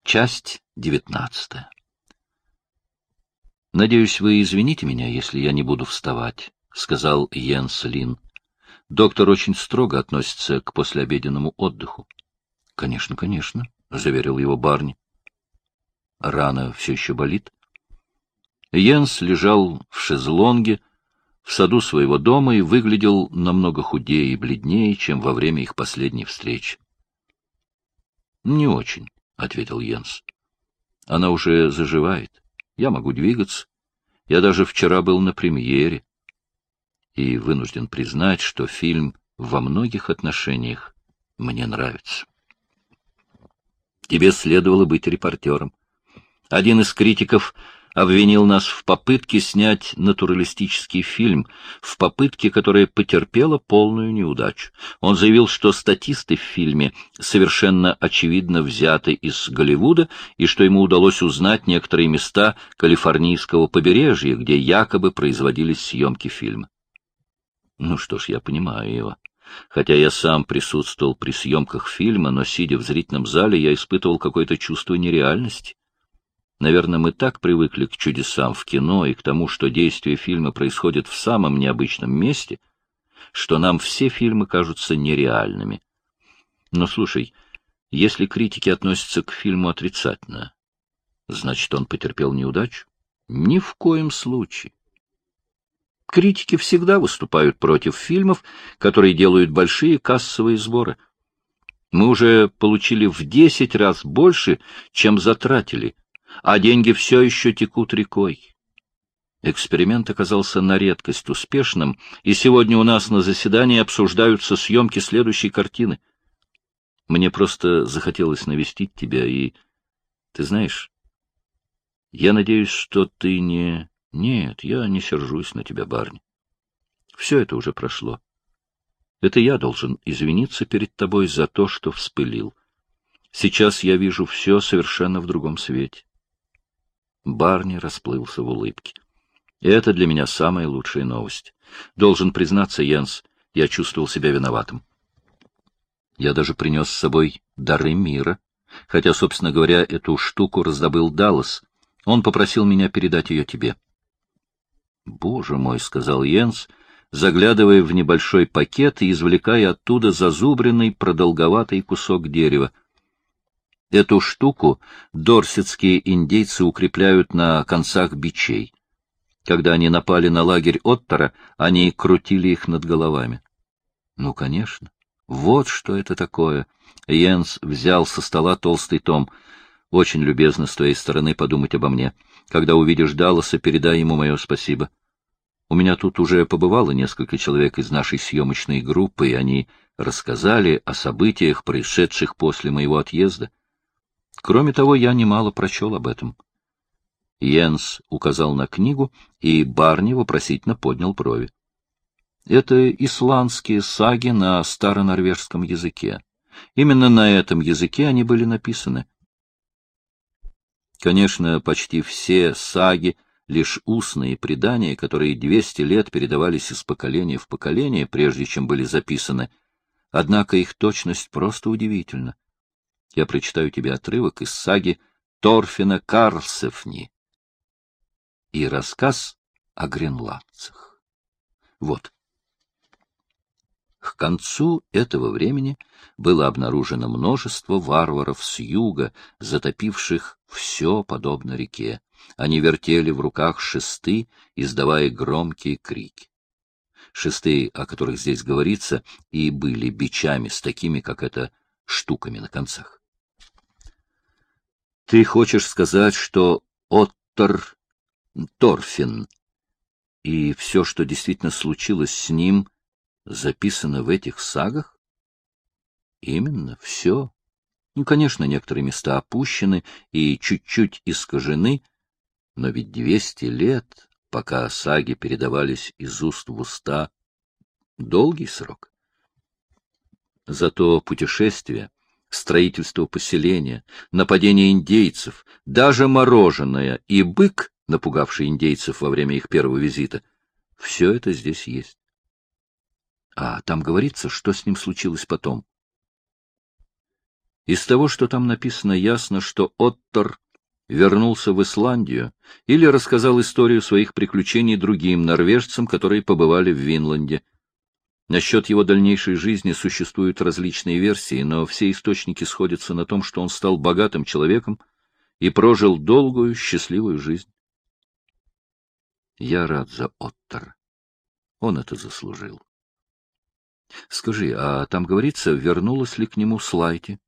Часть 19. «Надеюсь, вы извините меня, если я не буду вставать», — сказал Йенс Лин. «Доктор очень строго относится к послеобеденному отдыху». «Конечно, конечно», — заверил его Барни. «Рана все еще болит?» Йенс лежал в шезлонге в саду своего дома и выглядел намного худее и бледнее, чем во время их последней встречи. «Не очень», — ответил Йенс. «Она уже заживает. Я могу двигаться. Я даже вчера был на премьере. И вынужден признать, что фильм во многих отношениях мне нравится». «Тебе следовало быть репортером. Один из критиков обвинил нас в попытке снять натуралистический фильм, в попытке, которая потерпела полную неудачу. Он заявил, что статисты в фильме совершенно очевидно взяты из Голливуда, и что ему удалось узнать некоторые места калифорнийского побережья, где якобы производились съемки фильма. Ну что ж, я понимаю его. Хотя я сам присутствовал при съемках фильма, но, сидя в зрительном зале, я испытывал какое-то чувство нереальности. Наверное, мы так привыкли к чудесам в кино и к тому, что действие фильма происходит в самом необычном месте, что нам все фильмы кажутся нереальными. Но слушай, если критики относятся к фильму отрицательно, значит, он потерпел неудачу? Ни в коем случае. Критики всегда выступают против фильмов, которые делают большие кассовые сборы. Мы уже получили в 10 раз больше, чем затратили, а деньги все еще текут рекой. Эксперимент оказался на редкость успешным, и сегодня у нас на заседании обсуждаются съемки следующей картины. Мне просто захотелось навестить тебя, и, ты знаешь, я надеюсь, что ты не... Нет, я не сержусь на тебя, Барни. Все это уже прошло. Это я должен извиниться перед тобой за то, что вспылил. Сейчас я вижу все совершенно в другом свете. Барни расплылся в улыбке. Это для меня самая лучшая новость. Должен признаться, Йенс, я чувствовал себя виноватым. Я даже принес с собой дары мира, хотя, собственно говоря, эту штуку раздобыл Даллас. Он попросил меня передать ее тебе. «Боже мой», — сказал Йенс, заглядывая в небольшой пакет и извлекая оттуда зазубренный продолговатый кусок дерева. Эту штуку дорсетские индейцы укрепляют на концах бичей. Когда они напали на лагерь Оттера, они крутили их над головами. Ну, конечно. Вот что это такое. Йенс взял со стола толстый том. Очень любезно с твоей стороны подумать обо мне. Когда увидишь Далласа, передай ему мое спасибо. У меня тут уже побывало несколько человек из нашей съемочной группы, и они рассказали о событиях, происшедших после моего отъезда. Кроме того, я немало прочел об этом. Йенс указал на книгу, и Барни вопросительно поднял брови. Это исландские саги на старонорвежском языке. Именно на этом языке они были написаны. Конечно, почти все саги — лишь устные предания, которые 200 лет передавались из поколения в поколение, прежде чем были записаны. Однако их точность просто удивительна. Я прочитаю тебе отрывок из саги Торфина Карлсефни и рассказ о гренландцах. Вот. К концу этого времени было обнаружено множество варваров с юга, затопивших все подобно реке. Они вертели в руках шесты, издавая громкие крики. Шесты, о которых здесь говорится, и были бичами с такими, как это, штуками на концах. Ты хочешь сказать, что Оттер Торфин и все, что действительно случилось с ним, записано в этих сагах? Именно, все. Ну, конечно, некоторые места опущены и чуть-чуть искажены, но ведь 200 лет, пока саги передавались из уст в уста, долгий срок. Зато путешествия, строительство поселения, нападение индейцев, даже мороженое и бык, напугавший индейцев во время их первого визита, все это здесь есть. А там говорится, что с ним случилось потом. Из того, что там написано, ясно, что Оттор вернулся в Исландию или рассказал историю своих приключений другим норвежцам, которые побывали в Винланде. Насчет его дальнейшей жизни существуют различные версии, но все источники сходятся на том, что он стал богатым человеком и прожил долгую, счастливую жизнь. Я рад за Оттора. Он это заслужил. Скажи, а там говорится, вернулась ли к нему Слайти?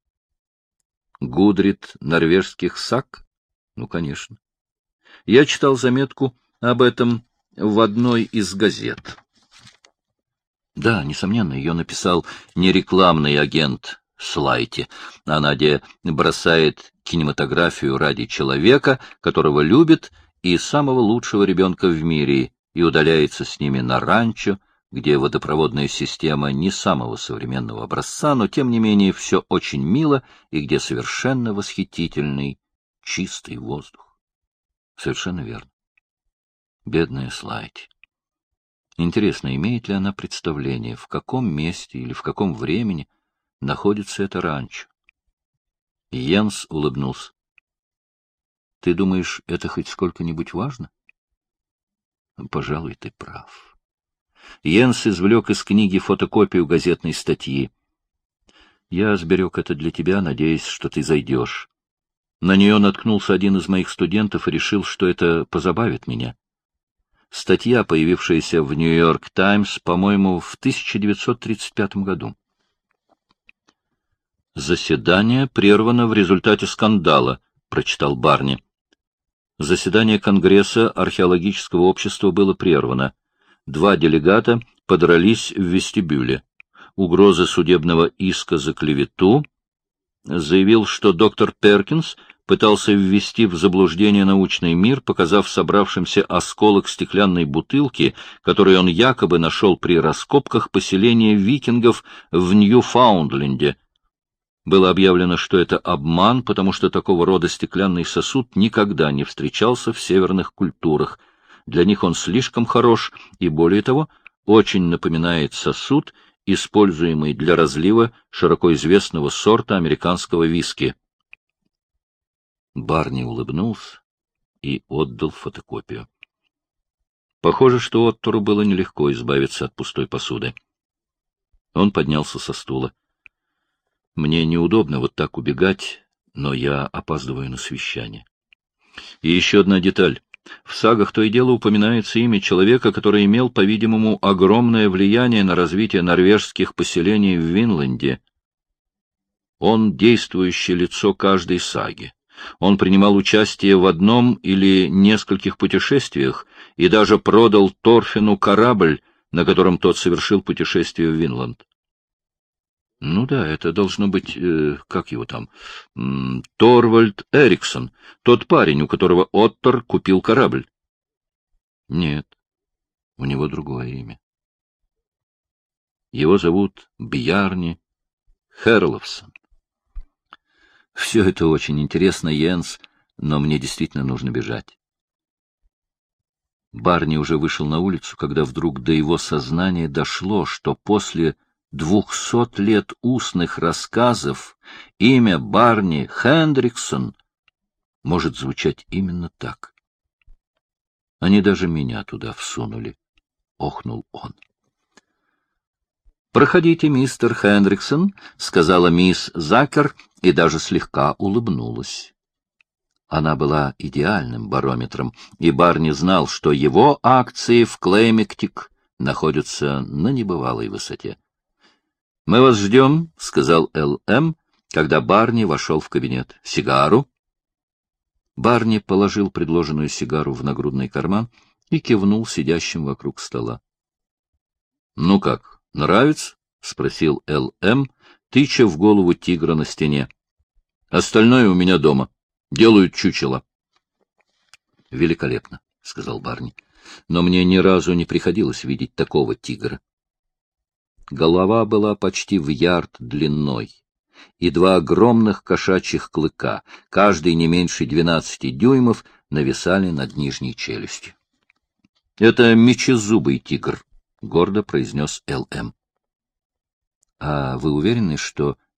Гудрид норвежских саг? Ну, конечно. Я читал заметку об этом в одной из газет. Да, несомненно, ее написал не рекламный агент Слайти, а Надя бросает кинематографию ради человека, которого любит, и самого лучшего ребенка в мире, и удаляется с ними на ранчо, где водопроводная система не самого современного образца, но, тем не менее, все очень мило, и где совершенно восхитительный, чистый воздух. Совершенно верно. Бедная Слайти. Интересно, имеет ли она представление, в каком месте или в каком времени находится это ранчо? Йенс улыбнулся. — Ты думаешь, это хоть сколько-нибудь важно? — Пожалуй, ты прав. Йенс извлек из книги фотокопию газетной статьи. Я сберег это для тебя, надеясь, что ты зайдешь. На нее наткнулся один из моих студентов и решил, что это позабавит меня. Статья, появившаяся в «Нью-Йорк Таймс», по-моему, в 1935 году. «Заседание прервано в результате скандала», — прочитал Барни. Заседание Конгресса археологического общества было прервано. 2 делегата подрались в вестибюле. Угроза судебного иска за клевету. Заявил, что доктор Перкинс пытался ввести в заблуждение научный мир, показав собравшимся осколок стеклянной бутылки, который он якобы нашел при раскопках поселения викингов в Ньюфаундленде. Было объявлено, что это обман, потому что такого рода стеклянный сосуд никогда не встречался в северных культурах. Для них он слишком хорош и, более того, очень напоминает сосуд, используемый для разлива широко известного сорта американского виски. Барни улыбнулся и отдал фотокопию. Похоже, что Оттору было нелегко избавиться от пустой посуды. Он поднялся со стула. Мне неудобно вот так убегать, но я опаздываю на совещание. И еще одна деталь. В сагах то и дело упоминается имя человека, который имел, по-видимому, огромное влияние на развитие норвежских поселений в Винланде. Он действующее лицо каждой саги. Он принимал участие в одном или нескольких путешествиях и даже продал Торфину корабль, на котором тот совершил путешествие в Винланд. Ну да, это должно быть, как его там, Торвальд Эриксон, тот парень, у которого Оттор купил корабль. Нет, у него другое имя. Его зовут Бьярни Херловсон. Все это очень интересно, Йенс, но мне действительно нужно бежать. Барни уже вышел на улицу, когда вдруг до его сознания дошло, что после 200 лет устных рассказов имя Барни Хендриксон может звучать именно так. Они даже меня туда всунули, — охнул он. — Проходите, мистер Хендриксон, — сказала мисс Закер и даже слегка улыбнулась. Она была идеальным барометром, и Барни знал, что его акции в Клеймектик находятся на небывалой высоте. — Мы вас ждем, — сказал Л.М., когда Барни вошел в кабинет. — Сигару? Барни положил предложенную сигару в нагрудный карман и кивнул сидящим вокруг стола. — Ну как, нравится? — спросил Л.М., тыча в голову тигра на стене. — Остальное у меня дома. Делают чучело. — Великолепно, — сказал Барни. — Но мне ни разу не приходилось видеть такого тигра. Голова была почти в ярд длиной, и 2 огромных кошачьих клыка, каждый не меньше 12 дюймов, нависали над нижней челюстью. — Это мечезубый тигр, — гордо произнес Л.М. — А вы уверены, что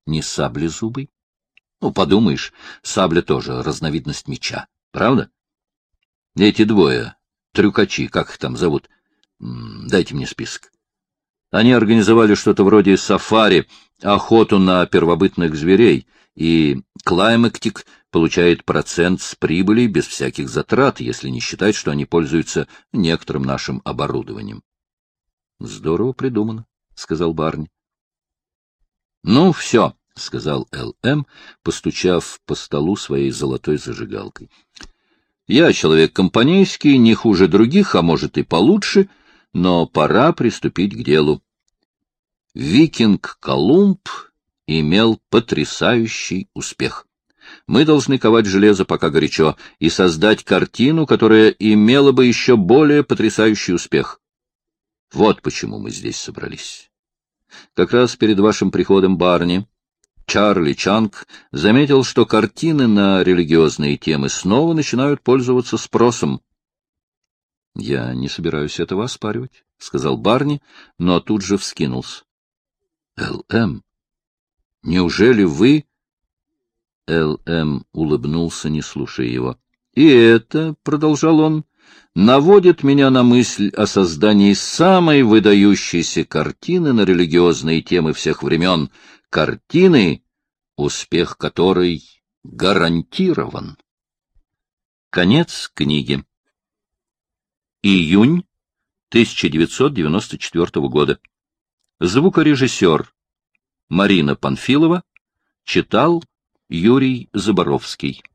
не саблезубый? Ну, подумаешь, сабля тоже разновидность меча, правда? Эти двое, трюкачи, как их там зовут? Дайте мне список. Они организовали что-то вроде сафари, охоту на первобытных зверей, и Клаймактик получает процент с прибыли без всяких затрат, если не считать, что они пользуются некоторым нашим оборудованием. — Здорово придумано, — сказал Барни. — Ну, все, — сказал Л.М., постучав по столу своей золотой зажигалкой. — Я человек компанейский, не хуже других, а может и получше, но пора приступить к делу. Викинг Колумб имел потрясающий успех. Мы должны ковать железо пока горячо и создать картину, которая имела бы еще более потрясающий успех. Вот почему мы здесь собрались. Как раз перед вашим приходом, Барни, Чарли Чанг заметил, что картины на религиозные темы снова начинают пользоваться спросом. — Я не собираюсь этого оспаривать, — сказал Барни, но тут же вскинулся. — Л.М., неужели вы... Л.М. улыбнулся, не слушая его. — И это, — продолжал он, — наводит меня на мысль о создании самой выдающейся картины на религиозные темы всех времен, картины, успех которой гарантирован. Конец книги. Июнь 1994 года. Звукорежиссер Марина Панфилова читал Юрий Заборовский.